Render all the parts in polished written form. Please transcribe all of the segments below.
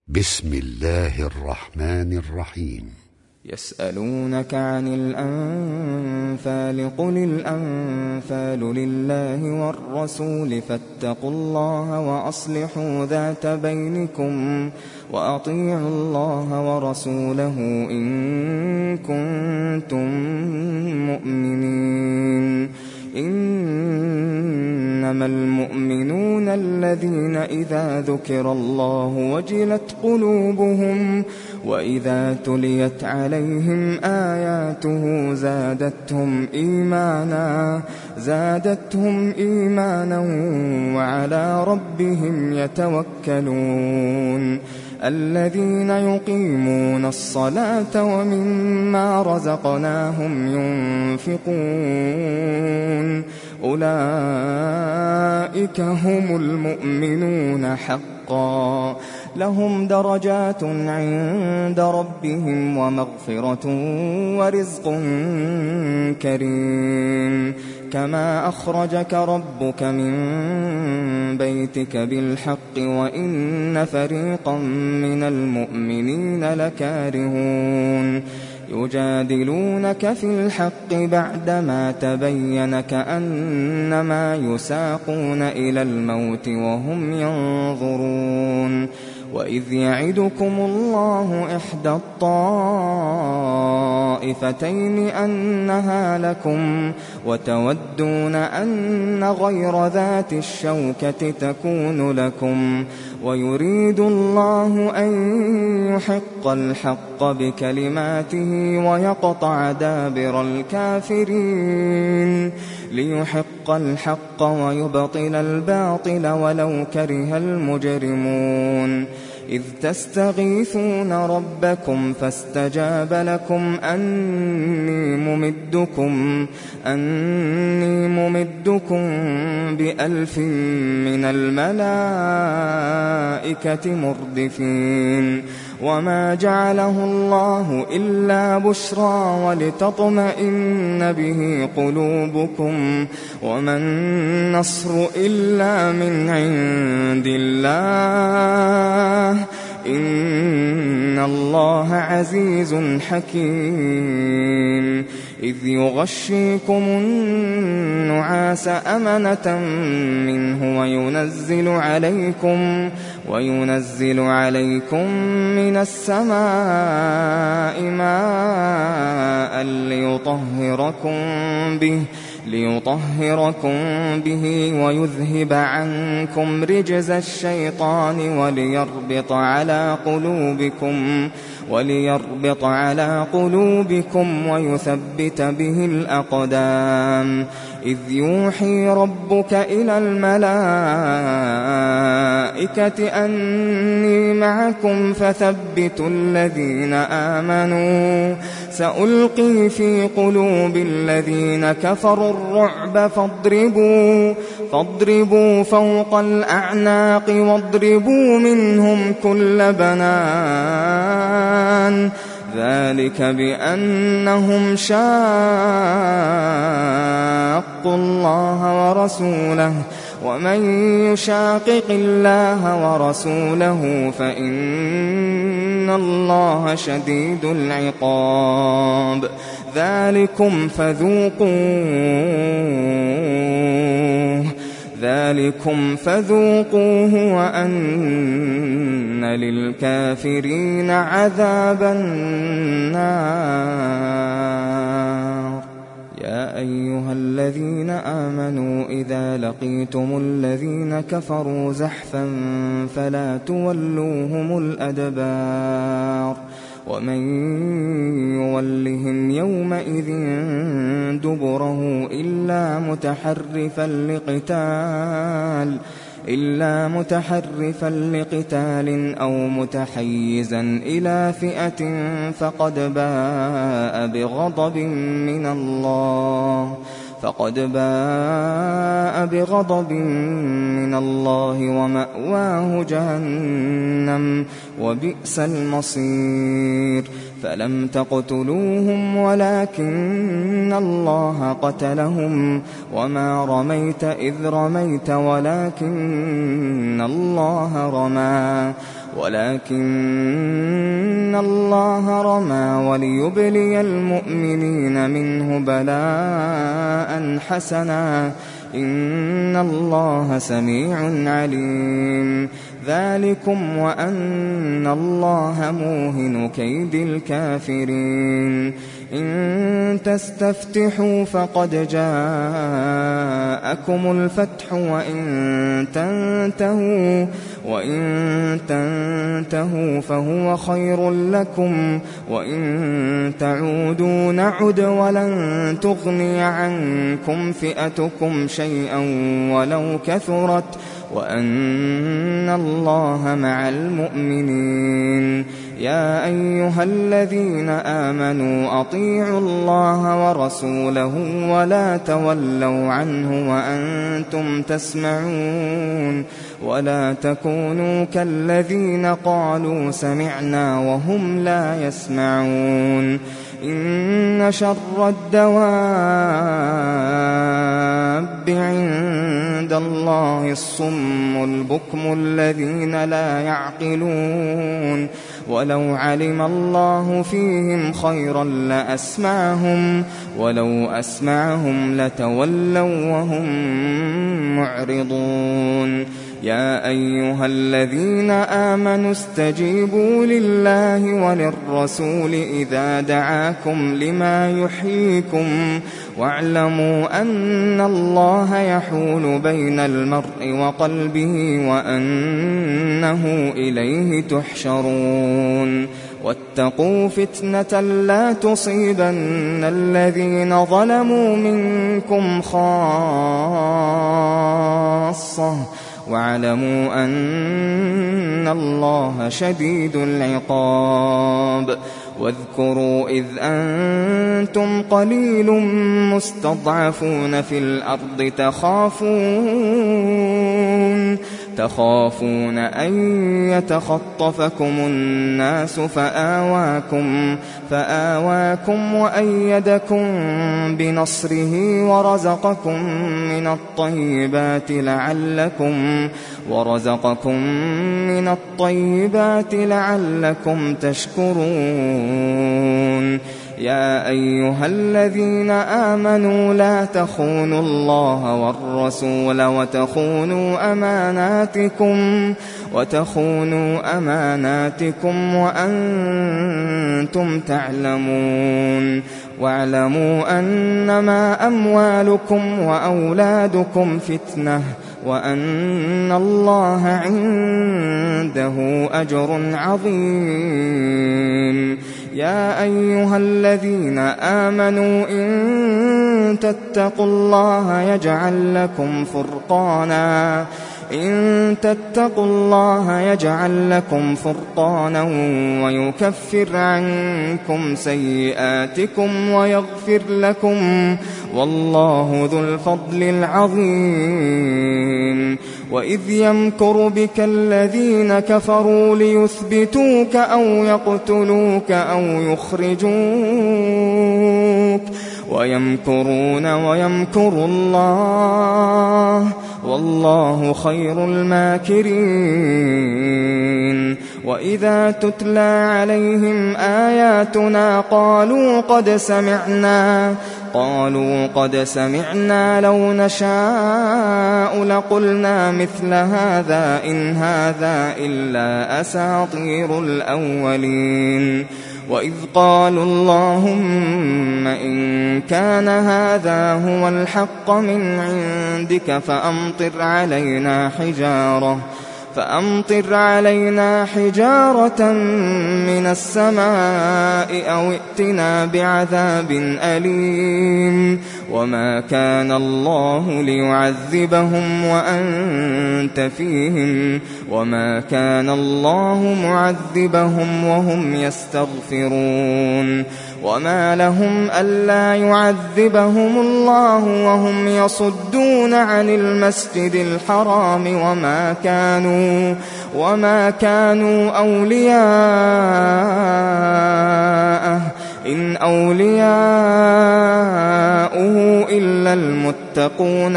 بسم الله الرحمن الرحيم. يسألونك عن الأنفال قل الأنفال لله والرسول فاتقوا الله وأصلحوا ذات بينكم وأطيعوا الله ورسوله إن كنتم مؤمنين. إنما المؤمنون الذين إذا ذكر الله وجلت قلوبهم وإذا تليت عليهم آياته زادتهم إيمانا وعلى ربهم يتوكلون. الذين يقيمون الصلاة ومما رزقناهم ينفقون أولئك هم المؤمنون حقا لهم درجات عند ربهم ومغفرة ورزق كريم. كما أخرجك ربك من بيتك بالحق وإن فريقا من المؤمنين لكارهون. يجادلونك في الحق بعدما تبين كأنما يساقون إلى الموت وهم ينظرون. وإذ يعدكم الله إحدى الطائفتين أنها لكم وتودون أن غير ذات الشوكة تكون لكم ويريد الله أن يحق الحق بكلماته ويقطع دابر الكافرين ليحق الحق ويبطل الباطل ولو كره المجرمون. إذ تستغيثون ربكم فاستجاب لكم أني ممدكم ب1000 من الملائكة مردفين. وما جعله الله إلا بشرى ولتطمئن به قلوبكم وما النصر إلا من عند الله إن الله عزيز حكيم. إذ يغشيكم النعاس أمنة منه وينزل عليكم من السماء ماء ليطهركم به ويذهب عنكم رجز الشيطان وليربط على قلوبكم ويثبت به الأقدام. إذ يوحي ربك إلى الملائكة أني معكم فثبتوا الذين آمنوا سألقي في قلوب الذين كفروا الرعب فاضربوا فوق الأعناق واضربوا منهم كل بنان. ذلك بأنهم شاقوا الله ورسوله ومن يشاقق الله ورسوله فإن الله شديد العقاب. ذلكم فذوقوه وأن للكافرين عذاب النار. يا أيها الذين آمنوا إذا لقيتم الذين كفروا زحفا فلا تولوهم الأدبار. ومن يولهم يومئذ دبره إلا متحرفا لقتال أو متحيزا إلى فئة فقد باء بغضب من الله ومأواه جهنم وبئس المصير. فلم تقتلوهم ولكن الله قتلهم وما رميت إذ رميت ولكن الله رمى ولكن الله رمى وليبلي المؤمنين منه بلاء حسنا إن الله سميع عليم ذلكم وأن الله موهن كيد الكافرين إن تستفتحوا فقد جاءكم الفتح وإن تنتهوا فهو خير لكم وإن تعودوا نعد ولن تغني عنكم فئتكم شيئا ولو كثرت وأن الله مع المؤمنين يا أيها الذين آمنوا أطيعوا الله ورسوله ولا تولوا عنه وأنتم تسمعون ولا تكونوا كالذين قالوا سمعنا وهم لا يسمعون إن شر الدواب عند الله الصم البكم الذين لا يعقلون ولو علم الله فيهم خيرا لأسمعهم ولو أسمعهم لتولوا وهم معرضون يا أيها الذين آمنوا استجيبوا لله وللرسول إذا دعاكم لما يحييكم واعلموا أن الله يحول بين المرء وقلبه وأنه إليه تحشرون واتقوا فتنة لا تصيبن الذين ظلموا منكم خاصة واعلموا أن الله شديد العقاب واذكروا إذ أنتم قليل مستضعفون في الأرض تخافون أن يتخطفكم الناس فآواكم وأيدكم بنصره ورزقكم من الطيبات لعلكم تشكرون يا أيها الذين آمنوا لا تخونوا الله والرسول وتخونوا أماناتكم وأنتم تعلمون واعلموا أنما أموالكم وأولادكم فتنة وأن الله عنده أجر عظيم يا أيها الذين آمنوا إن تتقوا الله يجعل لكم فرقانا ويكفر عنكم سيئاتكم ويغفر لكم والله ذو الفضل العظيم وإذ يمكر بك الذين كفروا ليثبتوك أو يقتلوك أو يخرجوك ويمكرون ويمكر الله والله خير الماكرين وإذا تتلى عليهم آياتنا قالوا قد سمعنا لو نشاء لقلنا مثل هذا إن هذا إلا أساطير الأولين وإذ قالوا اللهم إن كان هذا هو الحق من عندك فأمطر علينا حجارة من السماء أو ائتنا بعذاب أليم وما كان الله ليعذبهم وأنت فيهم وما كان الله معذبهم وهم يستغفرون وما لهم ألا يعذبهم الله وهم يصدون عن المسجد الحرام وما كانوا أولياءه إن أولياؤه إلا المتقون يتقون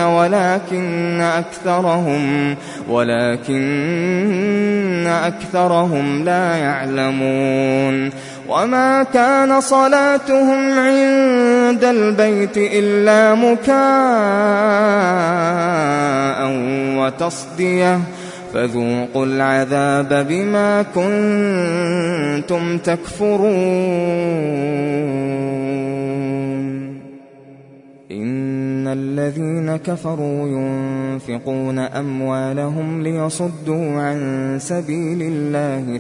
ولكن أكثرهم لا يعلمون. وما كان صلاتهم عند البيت إلا مكاء وتصدية فذوقوا العذاب بما كنتم تكفرون. إن الذين كفروا ينفقون أموالهم ليصدوا عن سبيل الله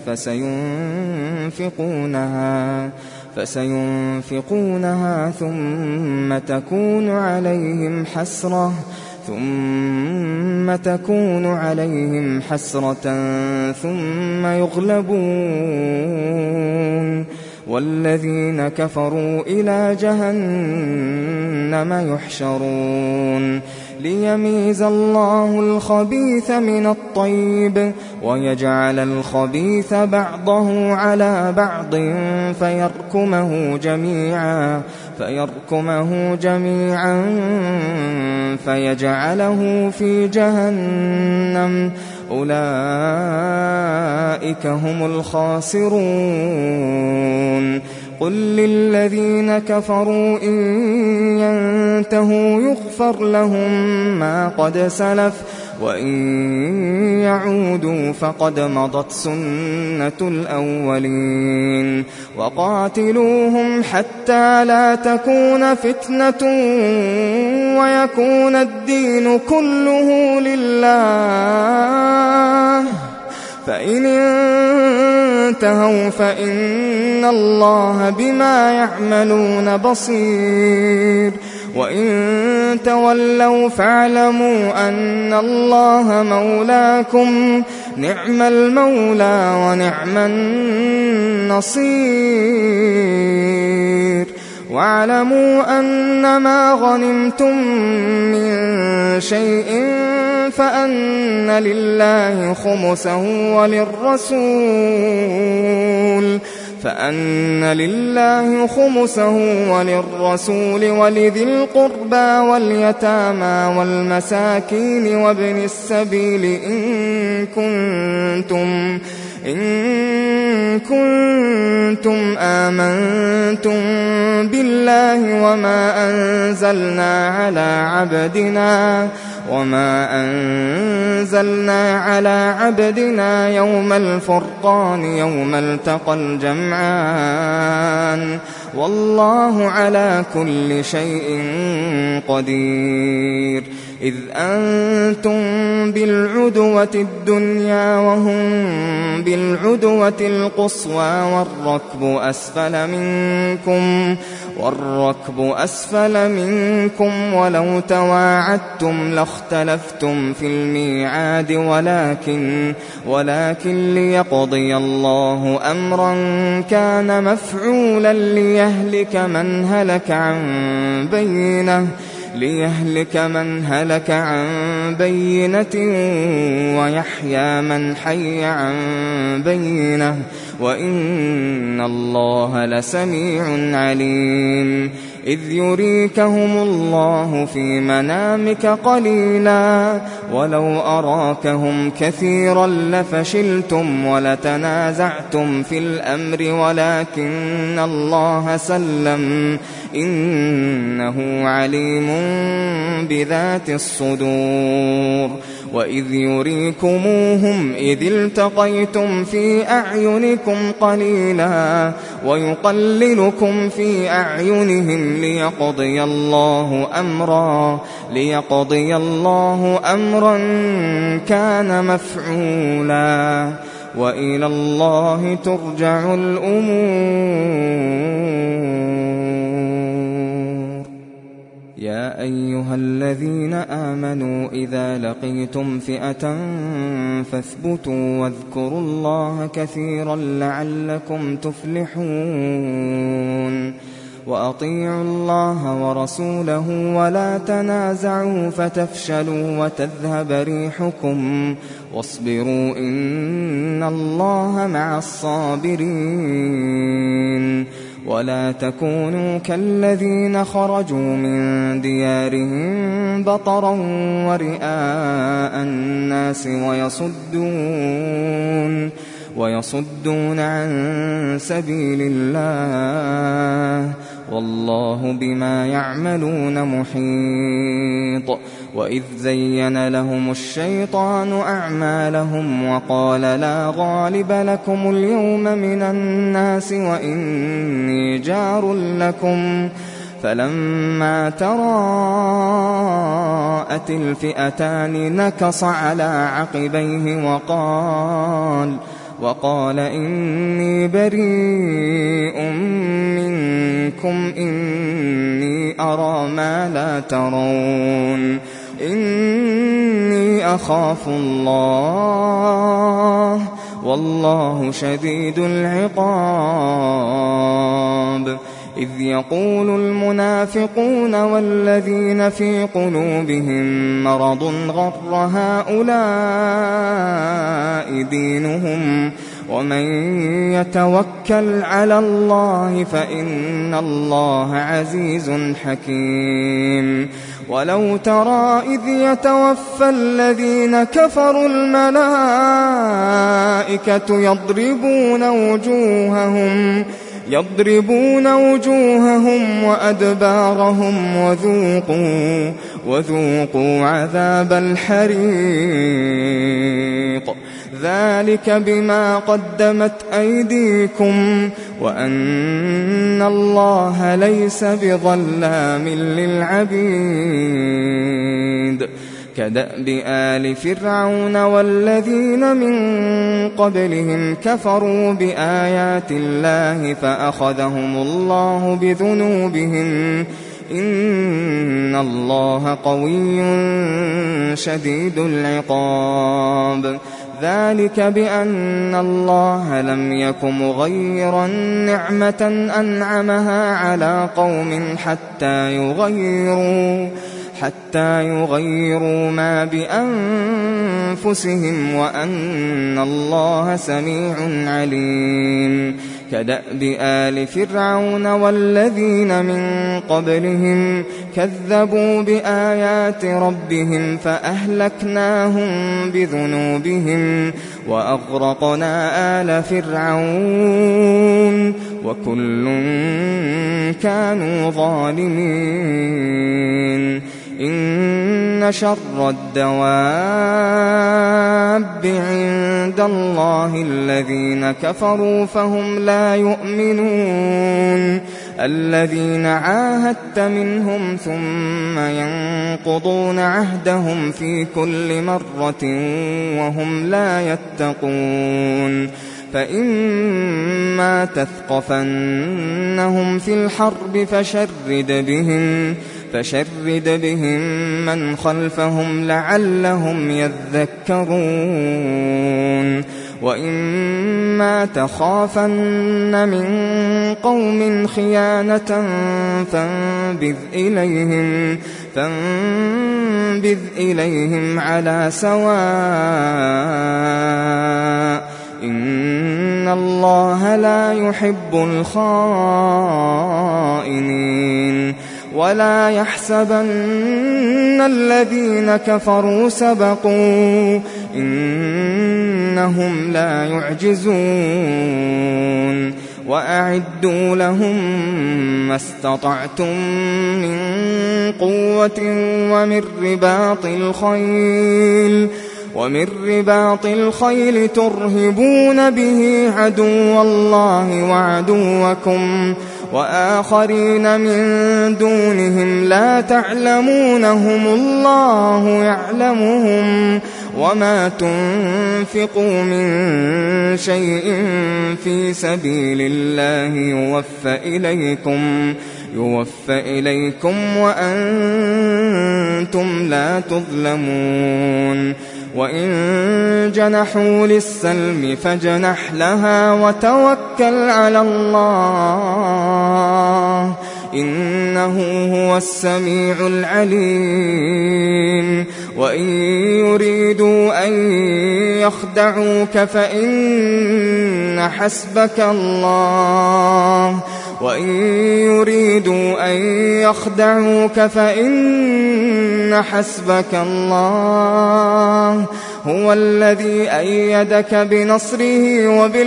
فسينفقونها ثم تكون عليهم حسرة ثم يغلبون والذين كفروا إلى جهنم يحشرون ليميز الله الخبيث من الطيب ويجعل الخبيث بعضه على بعض فيركمه جميعا فيجعله في جهنم أولئك هم الخاسرون. قل للذين كفروا إن ينتهوا يغفر لهم ما قد سلف وإن يعودوا فقد مضت سنة الأولين. وقاتلوهم حتى لا تكون فتنة ويكون الدين كله لله فإن انتهوا فإن الله بما يعملون بصير وإن تولوا فاعلموا أن الله مولاكم نعم المولى ونعم النصير. واعلموا أنما غنمتم من شيء فأن لله خمسه وللرسول ولذي القربى واليتامى والمساكين وابن السبيل إن كنتم آمنتم بالله وما أنزلنا على عبدنا يوم الفرقان يوم التقى الجمعان والله على كل شيء قدير. إذ أنتم بالعدوة الدنيا وهم بالعدوة القصوى والركب أسفل منكم ولو تواعدتم لاختلفتم في الميعاد ولكن ليقضي الله أمرا كان مفعولا ليهلك من هلك عن بينة ويحيى من حي عن بينة وإن الله لسميع عليم. إذ يريكهم الله في منامك قليلا ولو أراكهم كثيرا لفشلتم ولتنازعتم في الأمر ولكن الله سلم إنه عليم بذات الصدور. وإذ يريكموهم إذ التقيتم في أعينكم قليلا ويقللكم في أعينهم ليقضي الله أمرا كان مفعولا وإلى الله ترجع الأمور. يا أيها الذين آمنوا إذا لقيتم فئة فاثبتوا واذكروا الله كثيرا لعلكم تفلحون. وأطيعوا الله ورسوله ولا تنازعوا فتفشلوا وتذهب ريحكم واصبروا إن الله مع الصابرين. ولا تكونوا كالذين خرجوا من ديارهم بطرا ورئاء الناس ويصدون عن سبيل الله والله بما يعملون محيط. وإذ زين لهم الشيطان أعمالهم وقال لا غالب لكم اليوم من الناس وإني جار لكم فلما تراءت الفئتان نكص على عقبيه وقال إني بريء منكم إني أرى ما لا ترون إني أخاف الله والله شديد العقاب. إذ يقول المنافقون والذين في قلوبهم مرض غر هؤلاء دينهم ومن يتوكل على الله فإن الله عزيز حكيم. ولو ترى إذ يتوفى الذين كفروا الملائكة يضربون وجوههم وأدبارهم وذوقوا عذاب الحريق ذلك بما قدمت أيديكم وأن الله ليس بظلام للعبيد. كدأب آل فرعون والذين من قبلهم كفروا بآيات الله فأخذهم الله بذنوبهم إن الله قوي شديد العقاب. ذلك بأن الله لم يك مغيرا نعمة أنعمها على قوم حتى يغيروا ما بأنفسهم وأن الله سميع عليم. كدأب آل فرعون والذين من قبلهم كذبوا بآيات ربهم فأهلكناهم بذنوبهم وأغرقنا آل فرعون وكل كانوا ظالمين. إن شر الدواب عند الله الذين كفروا فهم لا يؤمنون. الذين عاهدت منهم ثم ينقضون عهدهم في كل مرة وهم لا يتقون. فإما تثقفنهم في الحرب فشرد بهم من خلفهم لعلهم يذكرون. وإما تخافن من قوم خيانة فانبذ إليهم على سواء إن الله لا يحب الخائنين. ولا يحسبن الذين كفروا سبقوا إنهم لا يعجزون. وأعدوا لهم ما استطعتم من قوة ومن رباط الخيل ترهبون به عدو الله وعدوكم وآخرين من دونهم لا تعلمونهم الله يعلمهم وما تنفقوا من شيء في سبيل الله يوفى إليكم وأنتم لا تظلمون. وإن جنحوا للسلم فاجنح لها وتوكل على الله إنه هو السميع العليم. وإن يريدوا أن يخدعوك فإن حسبك الله وإن يريدوا أن يخدعوك فإن حسبك الله هو الذي أيدك بنصره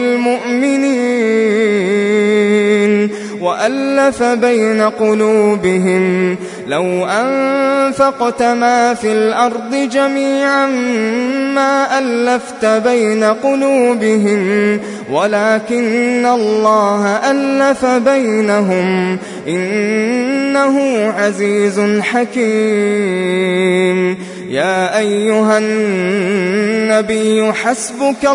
وبالمؤمنين وألف بين قلوبهم لو أنفقت ما في الأرض جميعا ما ألفت بين قلوبهم ولكن الله ألف بينهم إنه عزيز حكيم. يا أيها النبي حسبك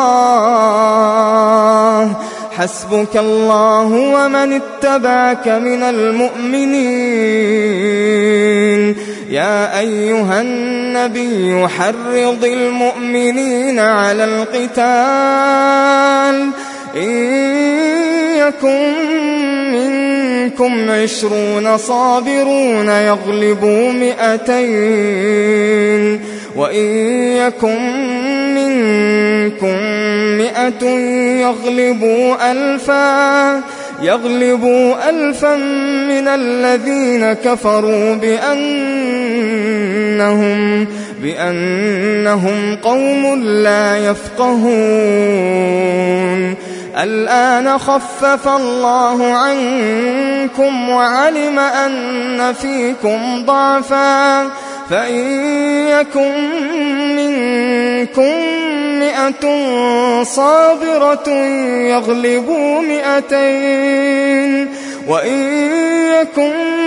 الله ومن اتبعك من المؤمنين. يا أيها النبي حرض المؤمنين على القتال إن يكن منكم 20 صابرون يغلبوا 200 وإن يكن منكم 100 يغلبوا 1000 من الذين كفروا بأنهم قوم لا يفقهون. الآن خفف الله عنكم وعلم أن فيكم ضعفا فإن يكن منكم 100 صابرة يغلبوا 200 وإن يكن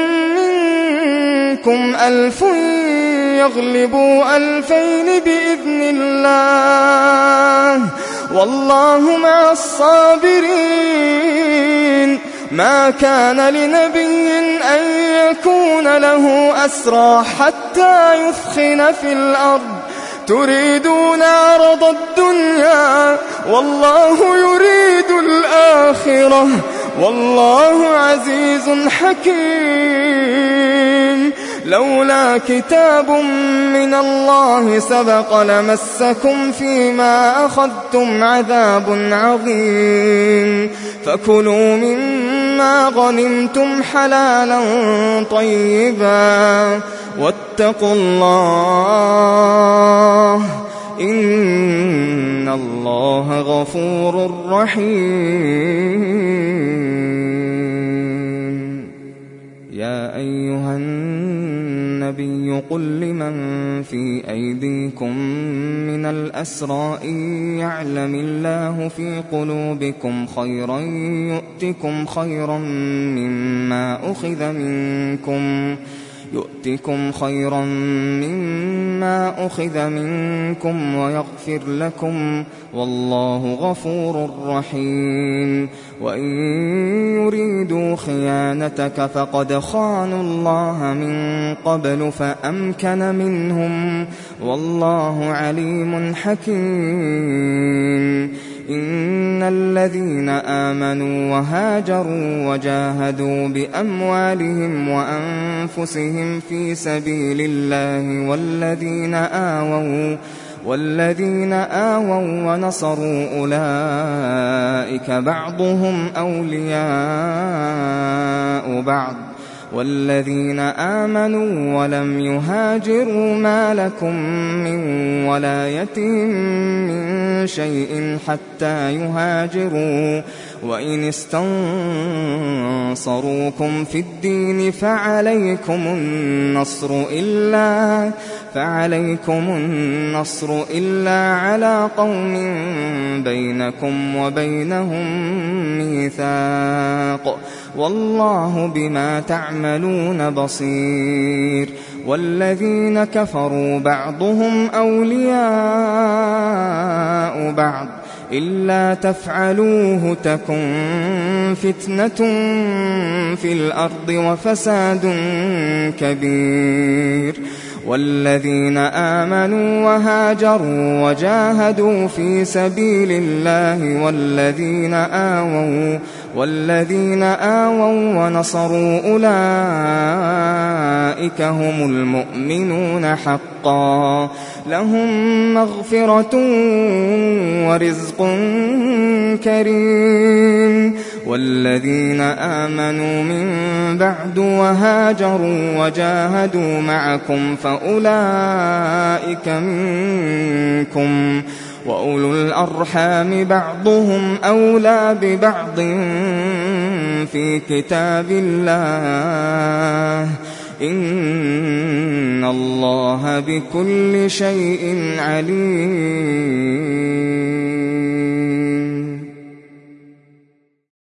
منكم 1000 يغلبوا 2000 بإذن الله والله مع الصابرين. ما كان لنبي أن يكون له أسرى حتى يثخن في الأرض تريدون عرض الدنيا والله يريد الآخرة والله عزيز حكيم. لولا كتاب من الله سبق لمسكم فيما أخذتم عذاب عظيم. فكلوا مما غنمتم حلالا طيبا واتقوا الله إن الله غفور رحيم. يا أيها النبي قل لمن في أيديكم من الأسرى إن يعلم الله في قلوبكم خيرا يؤتكم خيرا مما أخذ منكم ويغفر لكم والله غفور رحيم. وإن يريدوا خيانتك فقد خانوا الله من قبل فأمكن منهم والله عليم حكيم. إن الذين آمنوا وهاجروا وجاهدوا بأموالهم وأنفسهم في سبيل الله والذين آووا ونصروا أولئك بعضهم أولياء بعض والذين آمنوا ولم يهاجروا ما لكم من ولايتهم من شيء حتى يهاجروا وإن استنصروكم في الدين فعليكم النصر إلا على قوم بينكم وبينهم ميثاق والله بما تعملون بصير. والذين كفروا بعضهم أولياء بعض إلا تفعلوه تكن فتنة في الأرض وفساد كبير. والذين آمنوا وهاجروا وجاهدوا في سبيل الله والذين آووا ونصروا أولئك هم المؤمنون حقا لهم مغفرة ورزق كريم. والذين آمنوا من بعد وهاجروا وجاهدوا معكم فأولئك منكم، وأولو الأرحام بعضهم أولى ببعض في كتاب الله، إن الله بكل شيء عليم.